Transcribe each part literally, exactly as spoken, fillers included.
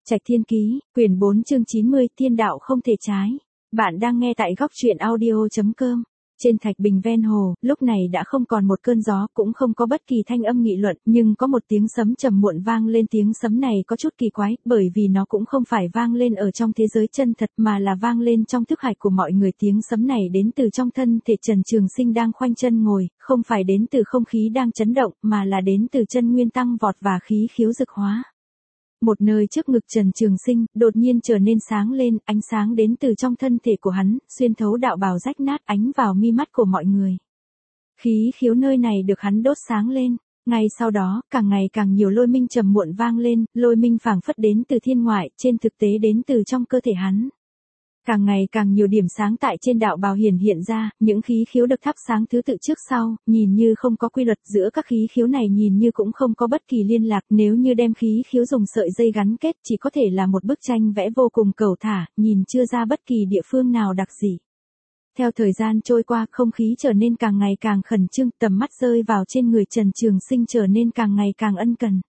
Trạch Thiên Ký, quyển bốn chương chín mươi, Thiên đạo không thể trái. Bạn đang nghe tại góc truyện audio chấm com. Trên thạch bình ven hồ, lúc này đã không còn một cơn gió, cũng không có bất kỳ thanh âm nghị luận, nhưng có một tiếng sấm trầm muộn vang lên. Tiếng sấm này có chút kỳ quái, bởi vì nó cũng không phải vang lên ở trong thế giới chân thật mà là vang lên trong thức hải của mọi người. Tiếng sấm này đến từ trong thân thể Trần Trường Sinh đang khoanh chân ngồi, không phải đến từ không khí đang chấn động, mà là đến từ chân nguyên tăng vọt và khí khiếu dực hóa. Một nơi trước ngực Trần Trường Sinh, đột nhiên trở nên sáng lên, ánh sáng đến từ trong thân thể của hắn, xuyên thấu đạo bào rách nát ánh vào mi mắt của mọi người. Khí khiếu nơi này được hắn đốt sáng lên. Ngay sau đó, càng ngày càng nhiều lôi minh trầm muộn vang lên, lôi minh phảng phất đến từ thiên ngoại, trên thực tế đến từ trong cơ thể hắn. Càng ngày càng nhiều điểm sáng tại trên đạo bào hiển hiện ra, những khí khiếu được thắp sáng thứ tự trước sau, nhìn như không có quy luật, giữa các khí khiếu này nhìn như cũng không có bất kỳ liên lạc. Nếu như đem khí khiếu dùng sợi dây gắn kết, chỉ có thể là một bức tranh vẽ vô cùng cẩu thả, nhìn chưa ra bất kỳ địa phương nào đặc dị. Theo thời gian trôi qua, không khí trở nên càng ngày càng khẩn trương, tầm mắt rơi vào trên người Trần Trường Sinh trở nên càng ngày càng ân cần.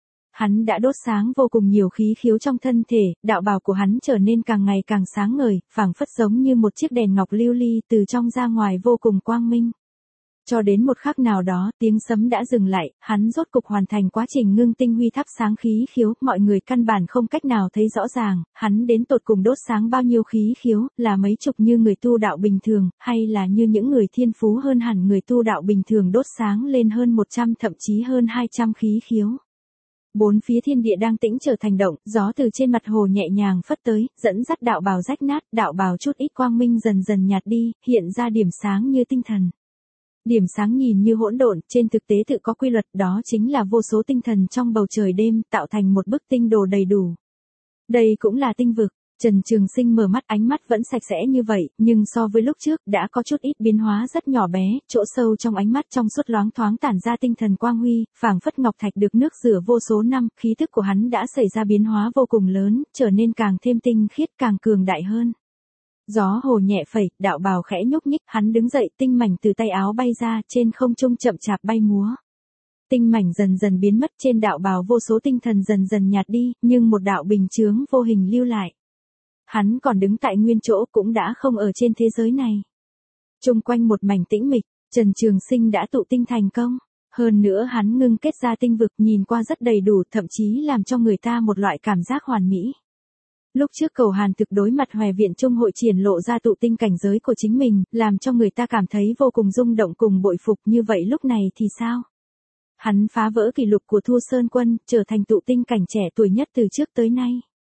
Hắn đã đốt sáng vô cùng nhiều khí khiếu trong thân thể, đạo bào của hắn trở nên càng ngày càng sáng ngời, phảng phất giống như một chiếc đèn ngọc lưu ly từ trong ra ngoài vô cùng quang minh. Cho đến một khắc nào đó, tiếng sấm đã dừng lại, hắn rốt cục hoàn thành quá trình ngưng tinh huy thắp sáng khí khiếu, mọi người căn bản không cách nào thấy rõ ràng, hắn đến tột cùng đốt sáng bao nhiêu khí khiếu, là mấy chục như người tu đạo bình thường, hay là như những người thiên phú hơn hẳn người tu đạo bình thường đốt sáng lên hơn một trăm thậm chí hơn hai trăm khí khiếu. Bốn phía thiên địa đang tĩnh trở thành động, gió từ trên mặt hồ nhẹ nhàng phất tới, dẫn dắt đạo bào rách nát, đạo bào chút ít quang minh dần dần nhạt đi, hiện ra điểm sáng như tinh thần. Điểm sáng nhìn như hỗn độn, trên thực tế tự có quy luật, đó chính là vô số tinh thần trong bầu trời đêm, tạo thành một bức tinh đồ đầy đủ. Đây cũng là tinh vực. Trần Trường Sinh mở mắt, ánh mắt vẫn sạch sẽ như vậy, nhưng so với lúc trước, đã có chút ít biến hóa rất nhỏ bé, chỗ sâu trong ánh mắt trong suốt loáng thoáng tản ra tinh thần quang huy, phảng phất ngọc thạch được nước rửa vô số năm, khí thức của hắn đã xảy ra biến hóa vô cùng lớn, trở nên càng thêm tinh khiết, càng cường đại hơn. Gió hồ nhẹ phẩy, đạo bào khẽ nhúc nhích, hắn đứng dậy, tinh mảnh từ tay áo bay ra, trên không trung chậm chạp bay múa. Tinh mảnh dần dần biến mất, trên đạo bào vô số tinh thần dần dần nhạt đi, nhưng một đạo bình chướng vô hình lưu lại. Hắn còn đứng tại nguyên chỗ, cũng đã không ở trên thế giới này. Chung quanh một mảnh tĩnh mịch, Trần Trường Sinh đã tụ tinh thành công. Hơn nữa hắn ngưng kết ra tinh vực nhìn qua rất đầy đủ, thậm chí làm cho người ta một loại cảm giác hoàn mỹ. Lúc trước Cầu Hàn Thực đối mặt Hoè Viện Trung hội triển lộ ra tụ tinh cảnh giới của chính mình, làm cho người ta cảm thấy vô cùng rung động cùng bội phục. Như vậy lúc này thì sao? Hắn phá vỡ kỷ lục của Thu Sơn Quân, trở thành tụ tinh cảnh trẻ tuổi nhất từ trước tới nay.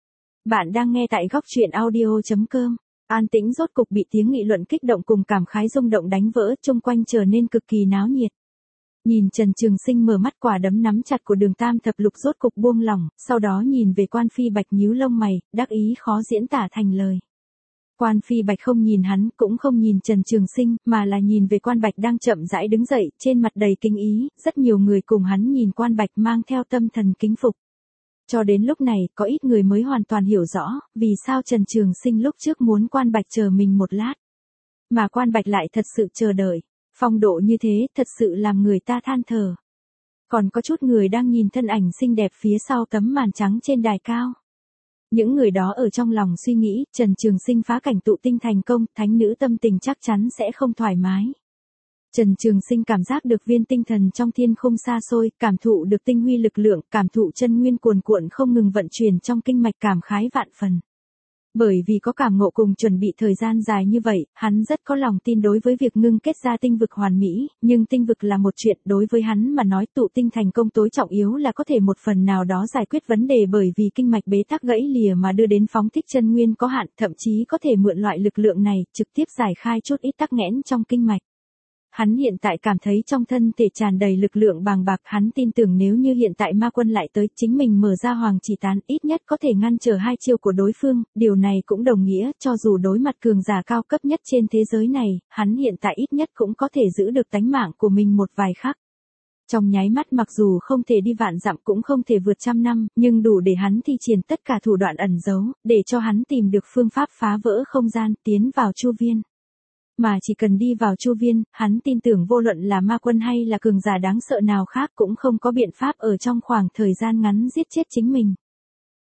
Bạn đang nghe tại góc truyện audio chấm com. An tĩnh rốt cục bị tiếng nghị luận kích động cùng cảm khái rung động đánh vỡ, chung quanh trở nên cực kỳ náo nhiệt. Nhìn Trần Trường Sinh mở mắt, quả đấm nắm chặt của Đường Tam Thập Lục rốt cục buông lỏng, sau đó nhìn về Quan Phi Bạch nhíu lông mày, đắc ý khó diễn tả thành lời. Quan Phi Bạch không nhìn hắn, cũng không nhìn Trần Trường Sinh, mà là nhìn về Quan Bạch đang chậm rãi đứng dậy, trên mặt đầy kinh ý, rất nhiều người cùng hắn nhìn Quan Bạch mang theo tâm thần kính phục. Cho đến lúc này, có ít người mới hoàn toàn hiểu rõ, vì sao Trần Trường Sinh lúc trước muốn Quan Bạch chờ mình một lát. Mà Quan Bạch lại thật sự chờ đợi. Phong độ như thế, thật sự làm người ta than thở. Còn có chút người đang nhìn thân ảnh xinh đẹp phía sau tấm màn trắng trên đài cao. Những người đó ở trong lòng suy nghĩ, Trần Trường Sinh phá cảnh tụ tinh thành công, thánh nữ tâm tình chắc chắn sẽ không thoải mái. Trần Trường Sinh cảm giác được viên tinh thần trong thiên không xa xôi, cảm thụ được tinh huy lực lượng, cảm thụ chân nguyên cuồn cuộn không ngừng vận chuyển trong kinh mạch, cảm khái vạn phần. Bởi vì có cảm ngộ cùng chuẩn bị thời gian dài như vậy, hắn rất có lòng tin đối với việc ngưng kết ra tinh vực hoàn mỹ, nhưng tinh vực là một chuyện, đối với hắn mà nói tụ tinh thành công tối trọng yếu là có thể một phần nào đó giải quyết vấn đề, bởi vì kinh mạch bế tắc gãy lìa mà đưa đến phóng thích chân nguyên có hạn, thậm chí có thể mượn loại lực lượng này, trực tiếp giải khai chút ít tắc nghẽn trong kinh mạch. Hắn hiện tại cảm thấy trong thân thể tràn đầy lực lượng bàng bạc, hắn tin tưởng nếu như hiện tại ma quân lại tới, chính mình mở ra hoàng chỉ tán, ít nhất có thể ngăn trở hai chiêu của đối phương, điều này cũng đồng nghĩa, cho dù đối mặt cường giả cao cấp nhất trên thế giới này, hắn hiện tại ít nhất cũng có thể giữ được tánh mạng của mình một vài khắc. Trong nháy mắt, mặc dù không thể đi vạn dặm cũng không thể vượt trăm năm, nhưng đủ để hắn thi triển tất cả thủ đoạn ẩn giấu, để cho hắn tìm được phương pháp phá vỡ không gian, tiến vào chu viên. Mà chỉ cần đi vào chu viên, hắn tin tưởng vô luận là ma quân hay là cường giả đáng sợ nào khác cũng không có biện pháp ở trong khoảng thời gian ngắn giết chết chính mình.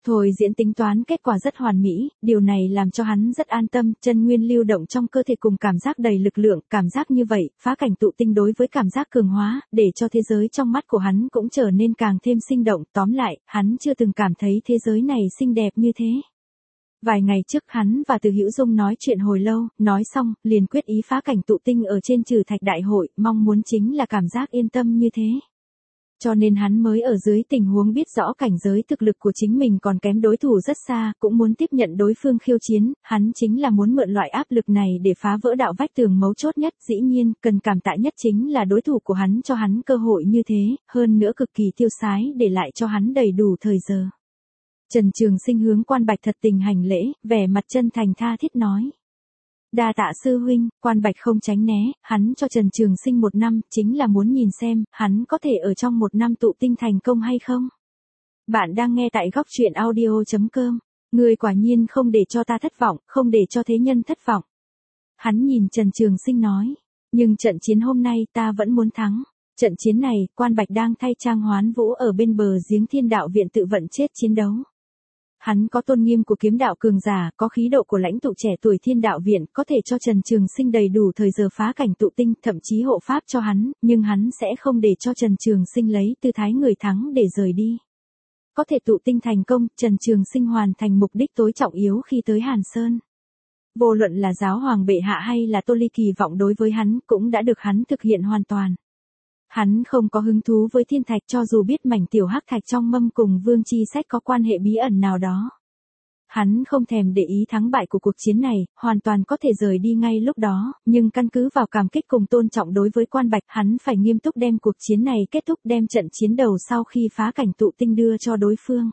Thôi diễn tính toán kết quả rất hoàn mỹ, điều này làm cho hắn rất an tâm, chân nguyên lưu động trong cơ thể cùng cảm giác đầy lực lượng, cảm giác như vậy, phá cảnh tụ tinh đối với cảm giác cường hóa, để cho thế giới trong mắt của hắn cũng trở nên càng thêm sinh động, tóm lại, hắn chưa từng cảm thấy thế giới này xinh đẹp như thế. Vài ngày trước hắn và Từ Hữu Dung nói chuyện hồi lâu, nói xong, liền quyết ý phá cảnh tụ tinh ở trên Trừ Thạch Đại hội, mong muốn chính là cảm giác yên tâm như thế. Cho nên hắn mới ở dưới tình huống biết rõ cảnh giới thực lực của chính mình còn kém đối thủ rất xa, cũng muốn tiếp nhận đối phương khiêu chiến, hắn chính là muốn mượn loại áp lực này để phá vỡ đạo vách tường mấu chốt nhất, dĩ nhiên, cần cảm tạ nhất chính là đối thủ của hắn cho hắn cơ hội như thế, hơn nữa cực kỳ tiêu sái để lại cho hắn đầy đủ thời giờ. Trần Trường Sinh hướng Quan Bạch thật tình hành lễ, vẻ mặt chân thành tha thiết nói. Đa tạ sư huynh, Quan Bạch không tránh né, hắn cho Trần Trường Sinh một năm, chính là muốn nhìn xem, hắn có thể ở trong một năm tụ tinh thành công hay không. Bạn đang nghe tại góc truyện audio chấm com, người quả nhiên không để cho ta thất vọng, không để cho thế nhân thất vọng. Hắn nhìn Trần Trường Sinh nói, nhưng trận chiến hôm nay ta vẫn muốn thắng. Trận chiến này, Quan Bạch đang thay Trang Hoán Vũ ở bên bờ giếng Thiên Đạo Viện tự vận chết chiến đấu. Hắn có tôn nghiêm của kiếm đạo cường giả, có khí độ của lãnh tụ trẻ tuổi Thiên Đạo Viện, có thể cho Trần Trường Sinh đầy đủ thời giờ phá cảnh tụ tinh, thậm chí hộ pháp cho hắn, nhưng hắn sẽ không để cho Trần Trường Sinh lấy tư thái người thắng để rời đi. Có thể tụ tinh thành công, Trần Trường Sinh hoàn thành mục đích tối trọng yếu khi tới Hàn Sơn. Vô luận là giáo hoàng bệ hạ hay là Tô Ly kỳ vọng đối với hắn, cũng đã được hắn thực hiện hoàn toàn. Hắn không có hứng thú với thiên thạch cho dù biết mảnh tiểu hắc thạch trong mâm cùng Vương Chi Sách có quan hệ bí ẩn nào đó. Hắn không thèm để ý thắng bại của cuộc chiến này, hoàn toàn có thể rời đi ngay lúc đó, nhưng căn cứ vào cảm kích cùng tôn trọng đối với Quan Bạch, hắn phải nghiêm túc đem cuộc chiến này kết thúc, đem trận chiến đầu sau khi phá cảnh tụ tinh đưa cho đối phương.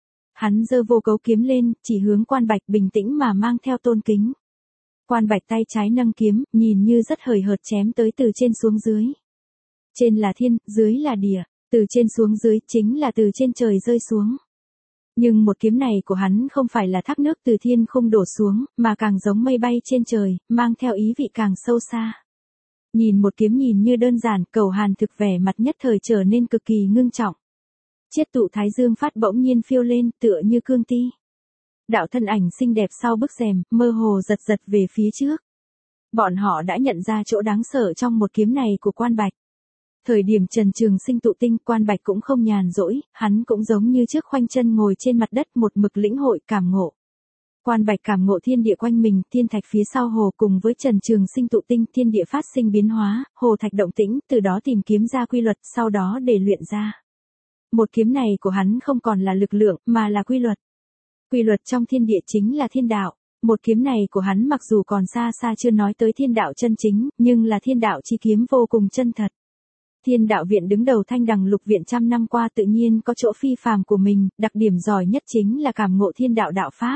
Hắn giơ vô cấu kiếm lên, chỉ hướng Quan Bạch bình tĩnh mà mang theo tôn kính. Quan Bạch tay trái nâng kiếm, nhìn như rất hời hợt chém tới từ trên xuống dưới. Trên là thiên, dưới là địa, từ trên xuống dưới chính là từ trên trời rơi xuống. Nhưng một kiếm này của hắn không phải là thác nước từ thiên không đổ xuống, mà càng giống mây bay trên trời, mang theo ý vị càng sâu xa. Nhìn một kiếm nhìn như đơn giản, Cầu Hàn thực vẻ mặt nhất thời trở nên cực kỳ ngưng trọng. Chiết tụ thái dương phát bỗng nhiên phiêu lên, tựa như cương ti. Đạo thân ảnh xinh đẹp sau bức rèm, mơ hồ giật giật về phía trước. Bọn họ đã nhận ra chỗ đáng sợ trong một kiếm này của Quan Bạch. Thời điểm Trần Trường Sinh tụ tinh, Quan Bạch cũng không nhàn rỗi, hắn cũng giống như trước khoanh chân ngồi trên mặt đất một mực lĩnh hội cảm ngộ. Quan Bạch cảm ngộ thiên địa quanh mình, thiên thạch phía sau hồ cùng với Trần Trường Sinh tụ tinh, thiên địa phát sinh biến hóa, hồ thạch động tĩnh, từ đó tìm kiếm ra quy luật, sau đó để luyện ra. Một kiếm này của hắn không còn là lực lượng, mà là quy luật. Quy luật trong thiên địa chính là thiên đạo. Một kiếm này của hắn mặc dù còn xa xa chưa nói tới thiên đạo chân chính, nhưng là thiên đạo chi kiếm vô cùng chân thật. Thiên Đạo Viện đứng đầu Thanh Đằng Lục Viện trăm năm qua tự nhiên có chỗ phi phàm của mình, đặc điểm giỏi nhất chính là cảm ngộ thiên đạo đạo pháp.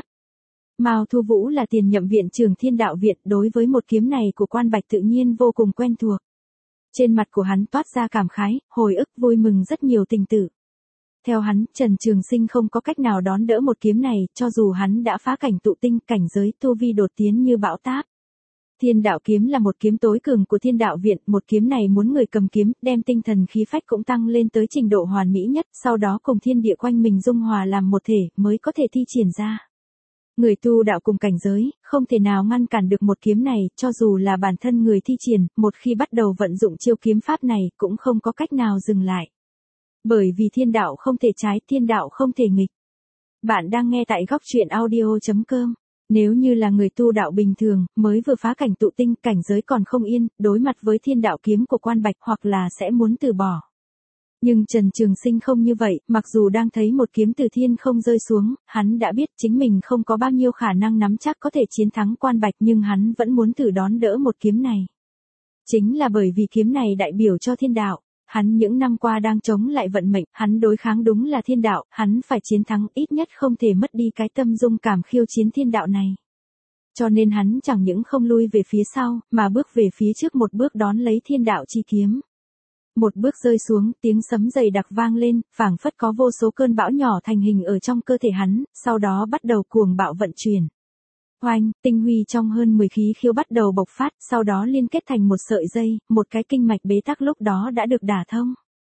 Mao Thu Vũ là tiền nhậm viện trưởng Thiên Đạo Viện, đối với một kiếm này của Quan Bạch tự nhiên vô cùng quen thuộc. Trên mặt của hắn toát ra cảm khái, hồi ức vui mừng rất nhiều tình tử. Theo hắn, Trần Trường Sinh không có cách nào đón đỡ một kiếm này, cho dù hắn đã phá cảnh tụ tinh, cảnh giới tu vi đột tiến như bão táp. Thiên đạo kiếm là một kiếm tối cường của Thiên Đạo Viện, một kiếm này muốn người cầm kiếm, đem tinh thần khí phách cũng tăng lên tới trình độ hoàn mỹ nhất, sau đó cùng thiên địa quanh mình dung hòa làm một thể, mới có thể thi triển ra. Người tu đạo cùng cảnh giới, không thể nào ngăn cản được một kiếm này, cho dù là bản thân người thi triển, một khi bắt đầu vận dụng chiêu kiếm pháp này, cũng không có cách nào dừng lại. Bởi vì thiên đạo không thể trái, thiên đạo không thể nghịch. Bạn đang nghe tại góc truyện audio chấm com. Nếu như là người tu đạo bình thường, mới vừa phá cảnh tụ tinh, cảnh giới còn không yên, đối mặt với thiên đạo kiếm của Quan Bạch hoặc là sẽ muốn từ bỏ. Nhưng Trần Trường Sinh không như vậy, mặc dù đang thấy một kiếm từ thiên không rơi xuống, hắn đã biết chính mình không có bao nhiêu khả năng nắm chắc có thể chiến thắng Quan Bạch, nhưng hắn vẫn muốn thử đón đỡ một kiếm này. Chính là bởi vì kiếm này đại biểu cho thiên đạo. Hắn những năm qua đang chống lại vận mệnh, hắn đối kháng đúng là thiên đạo, hắn phải chiến thắng, ít nhất không thể mất đi cái tâm dung cảm khiêu chiến thiên đạo này. Cho nên hắn chẳng những không lui về phía sau, mà bước về phía trước một bước đón lấy thiên đạo chi kiếm. Một bước rơi xuống, tiếng sấm dày đặc vang lên, phảng phất có vô số cơn bão nhỏ thành hình ở trong cơ thể hắn, sau đó bắt đầu cuồng bạo vận chuyển. Oanh, tinh huy trong hơn mười khí khiêu bắt đầu bộc phát, sau đó liên kết thành một sợi dây, một cái kinh mạch bế tắc lúc đó đã được đả thông.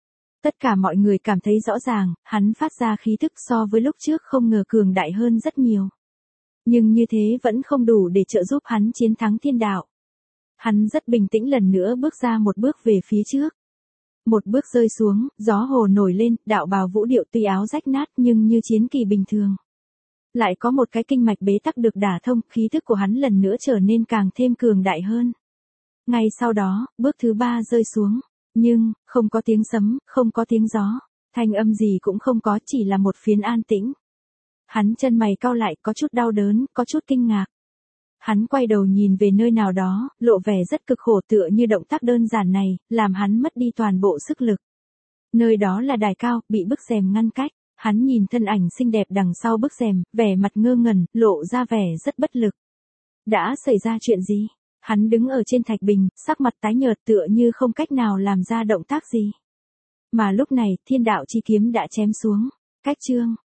Tất cả mọi người cảm thấy rõ ràng, hắn phát ra khí thức so với lúc trước không ngờ cường đại hơn rất nhiều. Nhưng như thế vẫn không đủ để trợ giúp hắn chiến thắng thiên đạo. Hắn rất bình tĩnh lần nữa bước ra một bước về phía trước. Một bước rơi xuống, gió hồ nổi lên, đạo bào vũ điệu tuy áo rách nát nhưng như chiến kỳ bình thường. Lại có một cái kinh mạch bế tắc được đả thông, khí thức của hắn lần nữa trở nên càng thêm cường đại hơn. Ngay sau đó, bước thứ ba rơi xuống. Nhưng, không có tiếng sấm, không có tiếng gió. Thanh âm gì cũng không có, chỉ là một phiến an tĩnh. Hắn chân mày cau lại, có chút đau đớn, có chút kinh ngạc. Hắn quay đầu nhìn về nơi nào đó, lộ vẻ rất cực khổ tựa như động tác đơn giản này, làm hắn mất đi toàn bộ sức lực. Nơi đó là đài cao, bị bức rèm ngăn cách. Hắn nhìn thân ảnh xinh đẹp đằng sau bức rèm, vẻ mặt ngơ ngẩn, lộ ra vẻ rất bất lực. Đã xảy ra chuyện gì? Hắn đứng ở trên thạch bình, sắc mặt tái nhợt tựa như không cách nào làm ra động tác gì. Mà lúc này, thiên đạo chi kiếm đã chém xuống. Cách chương